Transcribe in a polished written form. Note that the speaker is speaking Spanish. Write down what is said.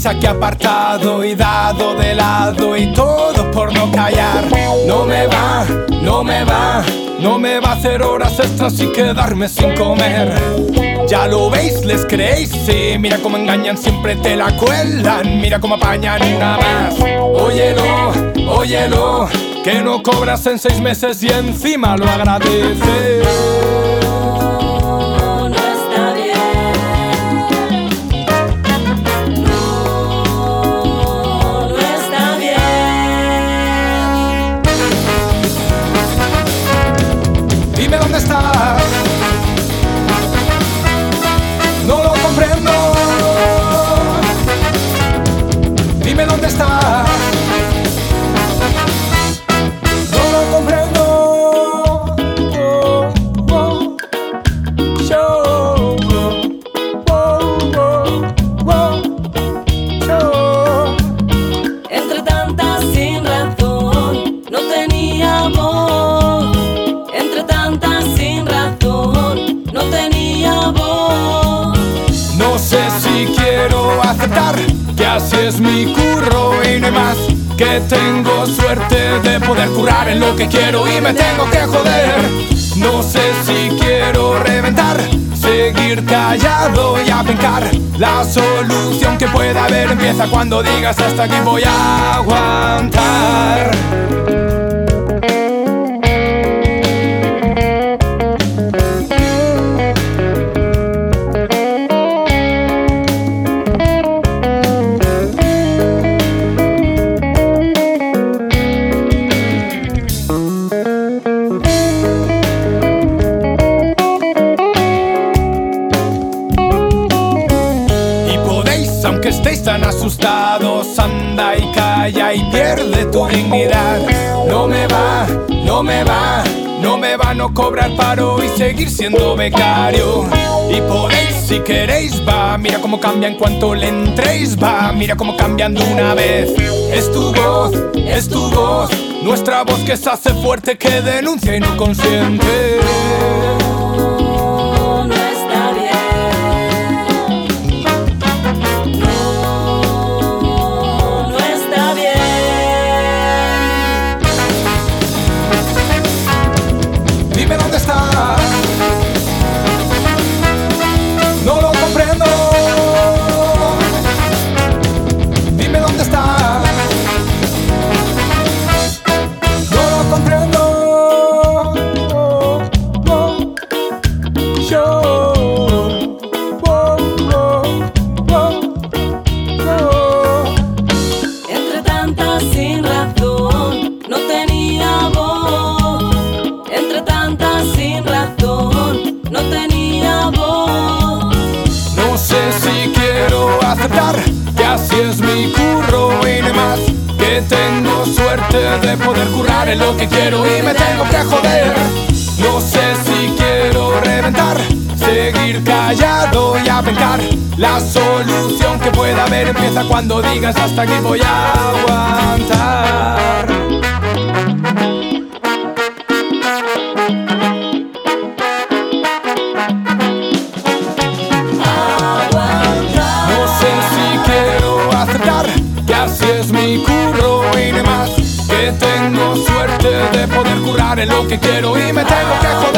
aquí apartado y dado de lado, y todo por no callar. No me va, no me va, no me va a hacer horas extras y quedarme sin comer. Ya lo veis, les creéis, sí. Mira cómo engañan, siempre te la cuelan. Mira cómo apañan una más. Óyelo, óyelo, que no cobras en 6 meses y encima lo agradeces. Dime dónde estás, no lo comprendo. Dime dónde estás, no lo comprendo. Entre tantas sin razón, no tenía voz. Entre tantas sin razón, no tenía voz. No sé si quiero aceptar que así es mi curro y no hay más. Que tengo suerte de poder currar en lo que quiero y me tengo que joder. No sé si quiero reventar, seguir callado y aplicar. La solución que pueda haber empieza cuando digas hasta aquí voy a aguantar. Aunque estéis tan asustados, anda y calla y pierde tu dignidad. No me va, no me va, no me va a no cobrar paro y seguir siendo becario. Y podéis si queréis, va, mira cómo cambia en cuanto le entréis, va, mira cómo cambian de una vez. Es tu voz, nuestra voz que se hace fuerte, que denuncia y no consiente. Dime dónde estás, no lo comprendo. Dime dónde estás, no lo comprendo. Entre tantas sin razón, no tenía voz. Entre tantas sin razón, no tenía voz. No sé si quiero aceptar que así es mi curro y no más. Que tengo suerte de poder currar en lo que quiero y me tengo que joder. No sé si quiero reventar, seguir callado y aplicar. La solución que pueda haber empieza cuando digas hasta aquí voy a aguantar. Que así es mi curro y no más. Que tengo suerte de poder currar en lo que quiero y me tengo que joder.